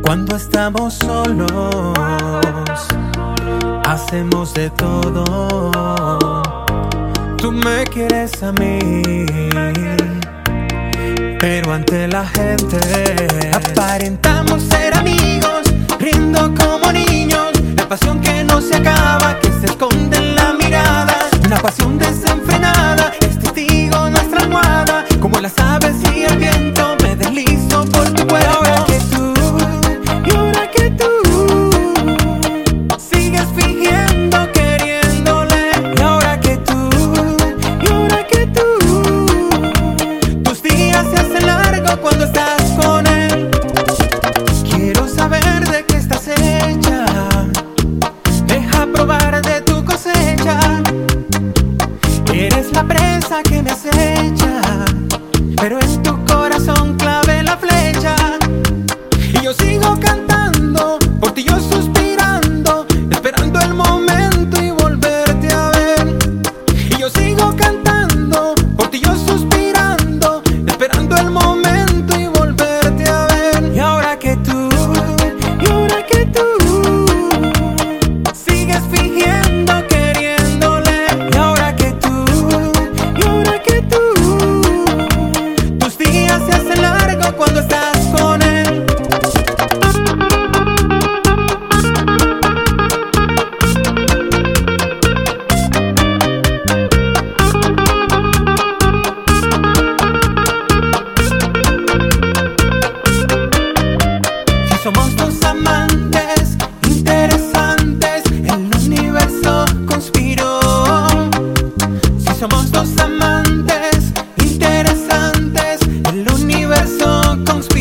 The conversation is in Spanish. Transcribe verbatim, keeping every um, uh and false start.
Cuando estamos solos, hacemos de todo. Tú me quieres a mí, pero ante la gente aparentamos ser amigos, riendo como niños. La pasión que no se acaba, que se esconde en la mirada. Una pasión desenfrenada, es testigo nuestra almohada. Como las aves y el viento, me deslizo por tu cuerpo. Y ahora que tú, y ahora que tú sigues fingiendo, queriéndole. Y ahora que tú, y ahora que tú tus días se hacen largos cuando estás con él. Quiero saber de qué estás hecha, deja probar de tu cosecha. Eres la presa que me acecha, pero en tu corazón clavé la flecha. Y yo sigo cantando, por ti yo suspirando, esperando el momento y volverte a ver. Y yo sigo cantando, por ti yo suspirando, esperando el momento y volverte a ver. Y ahora que tú, y ahora que tú sigues fingiendo, queriéndole. Y ahora que tú, y ahora que tú tus días se hacen largos cuando estás con él. Si somos dos amantes interesantes, el universo conspiró. Si somos dos amantes interesantes, el universo conspiró.